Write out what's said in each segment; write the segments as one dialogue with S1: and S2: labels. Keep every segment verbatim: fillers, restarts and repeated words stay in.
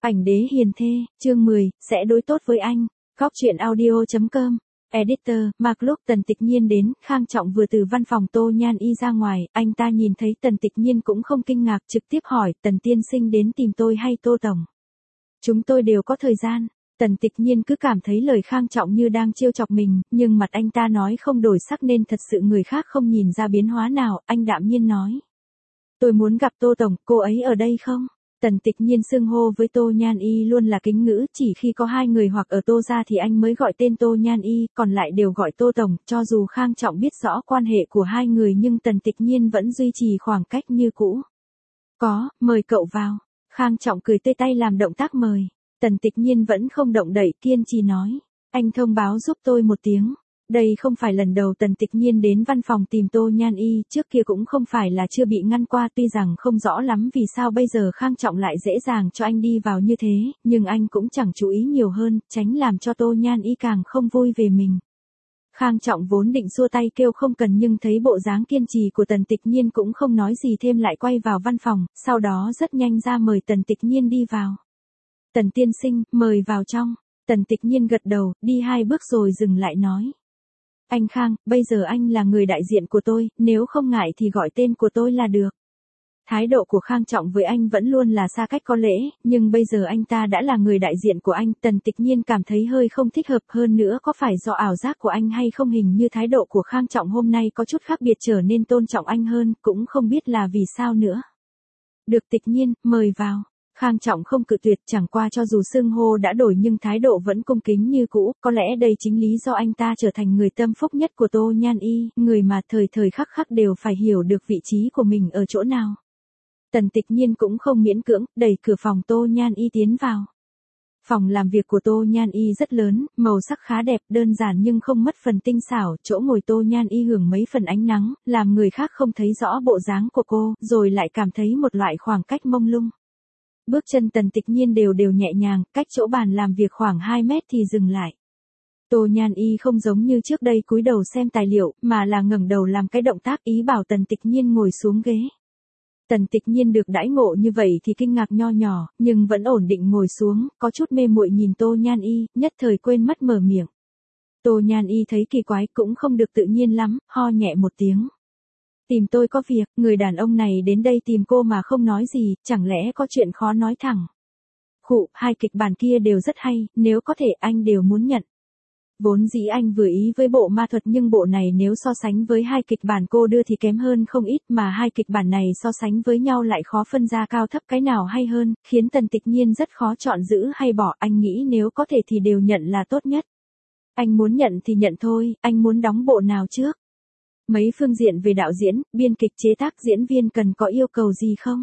S1: Ảnh đế hiền thê, chương mười, sẽ đối tốt với anh. Góc truyện audio chấm com. Editor, Mark lúc Tần Tịch Nhiên đến, Khang Trọng vừa từ văn phòng Tô Nhan Y ra ngoài, anh ta nhìn thấy Tần Tịch Nhiên cũng không kinh ngạc, trực tiếp hỏi, Tần tiên sinh đến tìm tôi hay Tô Tổng? Chúng tôi đều có thời gian. Tần Tịch Nhiên cứ cảm thấy lời Khang Trọng như đang trêu chọc mình, nhưng mặt anh ta nói không đổi sắc nên thật sự người khác không nhìn ra biến hóa nào, anh đạm nhiên nói. Tôi muốn gặp Tô Tổng, cô ấy ở đây không? Tần Tịch Nhiên xưng hô với Tô Nhan Y luôn là kính ngữ, chỉ khi có hai người hoặc ở Tô gia thì anh mới gọi tên Tô Nhan Y, còn lại đều gọi Tô Tổng, cho dù Khang Trọng biết rõ quan hệ của hai người nhưng Tần Tịch Nhiên vẫn duy trì khoảng cách như cũ. Có, mời cậu vào. Khang Trọng cười tê tay làm động tác mời. Tần Tịch Nhiên vẫn không động đậy, kiên trì nói. Anh thông báo giúp tôi một tiếng. Đây không phải lần đầu Tần Tịch Nhiên đến văn phòng tìm Tô Nhan Y, trước kia cũng không phải là chưa bị ngăn qua, tuy rằng không rõ lắm vì sao bây giờ Khang Trọng lại dễ dàng cho anh đi vào như thế, nhưng anh cũng chẳng chú ý nhiều hơn, tránh làm cho Tô Nhan Y càng không vui về mình. Khang Trọng vốn định xua tay kêu không cần nhưng thấy bộ dáng kiên trì của Tần Tịch Nhiên cũng không nói gì thêm lại quay vào văn phòng, sau đó rất nhanh ra mời Tần Tịch Nhiên đi vào. Tần tiên sinh, mời vào trong. Tần Tịch Nhiên gật đầu, đi hai bước rồi dừng lại nói. Anh Khang, bây giờ anh là người đại diện của tôi, nếu không ngại thì gọi tên của tôi là được. Thái độ của Khang Trọng với anh vẫn luôn là xa cách có lễ, nhưng bây giờ anh ta đã là người đại diện của anh, Tần Tịch Nhiên cảm thấy hơi không thích hợp, hơn nữa có phải do ảo giác của anh hay không, hình như thái độ của Khang Trọng hôm nay có chút khác biệt, trở nên tôn trọng anh hơn, cũng không biết là vì sao nữa. Được Tịch Nhiên, mời vào. Khang Trọng không cự tuyệt, chẳng qua cho dù xưng hô đã đổi nhưng thái độ vẫn cung kính như cũ, có lẽ đây chính lý do anh ta trở thành người tâm phúc nhất của Tô Nhan Y, người mà thời thời khắc khắc đều phải hiểu được vị trí của mình ở chỗ nào. Tần Tịch Nhiên cũng không miễn cưỡng, đẩy cửa phòng Tô Nhan Y tiến vào. Phòng làm việc của Tô Nhan Y rất lớn, màu sắc khá đẹp, đơn giản nhưng không mất phần tinh xảo, chỗ ngồi Tô Nhan Y hưởng mấy phần ánh nắng, làm người khác không thấy rõ bộ dáng của cô, rồi lại cảm thấy một loại khoảng cách mông lung. Bước chân Tần Tịch Nhiên đều đều nhẹ nhàng, cách chỗ bàn làm việc khoảng hai mét thì dừng lại. Tô Nhan Y không giống như trước đây cúi đầu xem tài liệu, mà là ngẩng đầu làm cái động tác ý bảo Tần Tịch Nhiên ngồi xuống ghế. Tần Tịch Nhiên được đãi ngộ như vậy thì kinh ngạc nho nhỏ, nhưng vẫn ổn định ngồi xuống, có chút mê muội nhìn Tô Nhan Y, nhất thời quên mất mở miệng. Tô Nhan Y thấy kỳ quái cũng không được tự nhiên lắm, ho nhẹ một tiếng. Tìm tôi có việc, người đàn ông này đến đây tìm cô mà không nói gì, chẳng lẽ có chuyện khó nói thẳng. Khụ, hai kịch bản kia đều rất hay, nếu có thể anh đều muốn nhận. Vốn dĩ anh vừa ý với bộ ma thuật nhưng bộ này nếu so sánh với hai kịch bản cô đưa thì kém hơn không ít, mà hai kịch bản này so sánh với nhau lại khó phân ra cao thấp cái nào hay hơn, khiến Tần Tịch Nhiên rất khó chọn giữ hay bỏ, anh nghĩ nếu có thể thì đều nhận là tốt nhất. Anh muốn nhận thì nhận thôi, anh muốn đóng bộ nào trước? Mấy phương diện về đạo diễn, biên kịch, chế tác, diễn viên cần có yêu cầu gì không?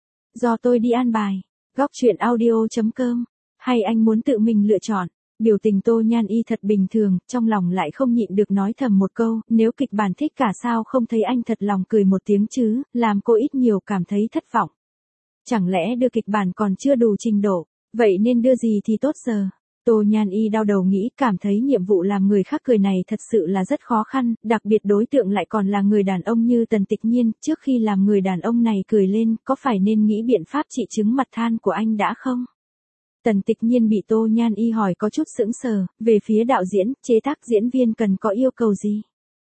S1: Do tôi đi an bài. Góc truyện audio chấm com. Hay anh muốn tự mình lựa chọn? Biểu tình Tô Nhan Y thật bình thường, trong lòng lại không nhịn được nói thầm một câu, nếu kịch bản thích cả sao không thấy anh thật lòng cười một tiếng chứ, làm cô ít nhiều cảm thấy thất vọng. Chẳng lẽ đưa kịch bản còn chưa đủ trình độ, vậy nên đưa gì thì tốt giờ? Tô Nhan Y đau đầu nghĩ, cảm thấy nhiệm vụ làm người khác cười này thật sự là rất khó khăn, đặc biệt đối tượng lại còn là người đàn ông như Tần Tịch Nhiên, trước khi làm người đàn ông này cười lên, có phải nên nghĩ biện pháp trị chứng mặt than của anh đã không? Tần Tịch Nhiên bị Tô Nhan Y hỏi có chút sững sờ, về phía đạo diễn, chế tác, diễn viên cần có yêu cầu gì?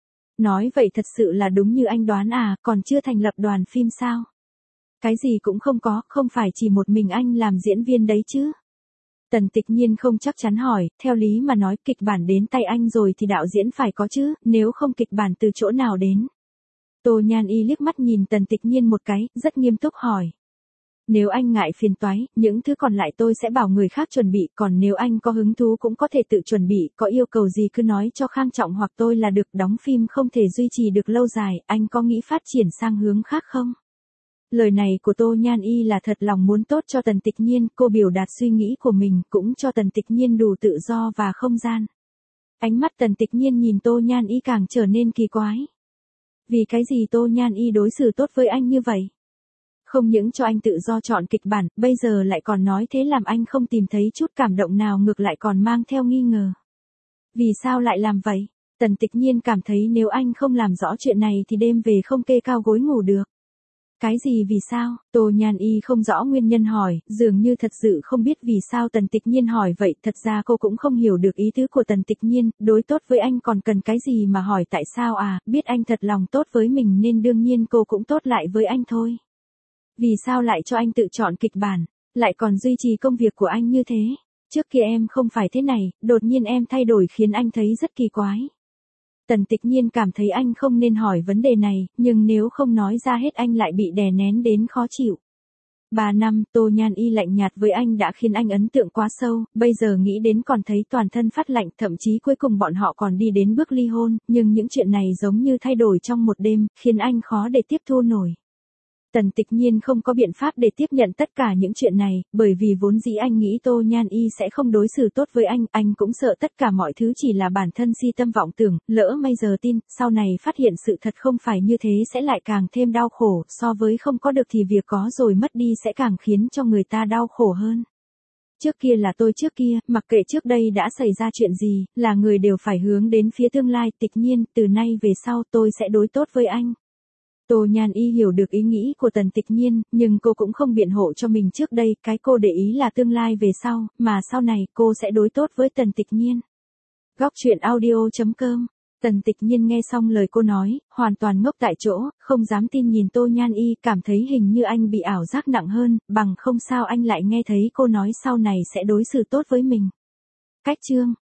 S1: Nói vậy thật sự là đúng như anh đoán à, còn chưa thành lập đoàn phim sao? Cái gì cũng không có, không phải chỉ một mình anh làm diễn viên đấy chứ? Tần Tịch Nhiên không chắc chắn hỏi, theo lý mà nói kịch bản đến tay anh rồi thì đạo diễn phải có chứ, nếu không kịch bản từ chỗ nào đến? Tô Nhan Y liếc mắt nhìn Tần Tịch Nhiên một cái, rất nghiêm túc hỏi. Nếu anh ngại phiền toái, những thứ còn lại tôi sẽ bảo người khác chuẩn bị, còn nếu anh có hứng thú cũng có thể tự chuẩn bị, có yêu cầu gì cứ nói cho Khang Trọng hoặc tôi là được, đóng phim không thể duy trì được lâu dài, anh có nghĩ phát triển sang hướng khác không? Lời này của Tô Nhan Y là thật lòng muốn tốt cho Tần Tịch Nhiên, cô biểu đạt suy nghĩ của mình cũng cho Tần Tịch Nhiên đủ tự do và không gian. Ánh mắt Tần Tịch Nhiên nhìn Tô Nhan Y càng trở nên kỳ quái. Vì cái gì Tô Nhan Y đối xử tốt với anh như vậy? Không những cho anh tự do chọn kịch bản, bây giờ lại còn nói thế làm anh không tìm thấy chút cảm động nào, ngược lại còn mang theo nghi ngờ. Vì sao lại làm vậy? Tần Tịch Nhiên cảm thấy nếu anh không làm rõ chuyện này thì đêm về không kê cao gối ngủ được. cái gì vì sao? Tô Nhan Y không rõ nguyên nhân hỏi, dường như thật sự không biết vì sao Tần Tịch Nhiên hỏi vậy, thật ra cô cũng không hiểu được ý tứ của Tần Tịch Nhiên, đối tốt với anh còn cần cái gì mà hỏi tại sao à, biết anh thật lòng tốt với mình nên đương nhiên cô cũng tốt lại với anh thôi. Vì sao lại cho anh tự chọn kịch bản, lại còn duy trì công việc của anh như thế? Trước kia em không phải thế này, đột nhiên em thay đổi khiến anh thấy rất kỳ quái. Tần Tịch Nhiên cảm thấy anh không nên hỏi vấn đề này, nhưng nếu không nói ra hết anh lại bị đè nén đến khó chịu. Ba năm, Tô Nhan Y lạnh nhạt với anh đã khiến anh ấn tượng quá sâu, bây giờ nghĩ đến còn thấy toàn thân phát lạnh, thậm chí cuối cùng bọn họ còn đi đến bước ly hôn, nhưng những chuyện này giống như thay đổi trong một đêm, khiến anh khó để tiếp thu nổi. Tần Tịch Nhiên không có biện pháp để tiếp nhận tất cả những chuyện này, bởi vì vốn dĩ anh nghĩ Tô Nhan Y sẽ không đối xử tốt với anh, anh cũng sợ tất cả mọi thứ chỉ là bản thân si tâm vọng tưởng, lỡ bây giờ tin, sau này phát hiện sự thật không phải như thế sẽ lại càng thêm đau khổ, so với không có được thì việc có rồi mất đi sẽ càng khiến cho người ta đau khổ hơn. Trước kia là tôi trước kia, mặc kệ trước đây đã xảy ra chuyện gì, là người đều phải hướng đến phía tương lai. Tịch Nhiên, từ nay về sau tôi sẽ đối tốt với anh. Tô Nhan Y hiểu được ý nghĩ của Tần Tịch Nhiên, nhưng cô cũng không biện hộ cho mình trước đây, cái cô để ý là tương lai về sau, mà sau này cô sẽ đối tốt với Tần Tịch Nhiên. Góc truyện audio chấm com. Tần Tịch Nhiên nghe xong lời cô nói, hoàn toàn ngốc tại chỗ, không dám tin nhìn Tô Nhan Y, cảm thấy hình như anh bị ảo giác nặng hơn, bằng không sao anh lại nghe thấy cô nói sau này sẽ đối xử tốt với mình. Cách chương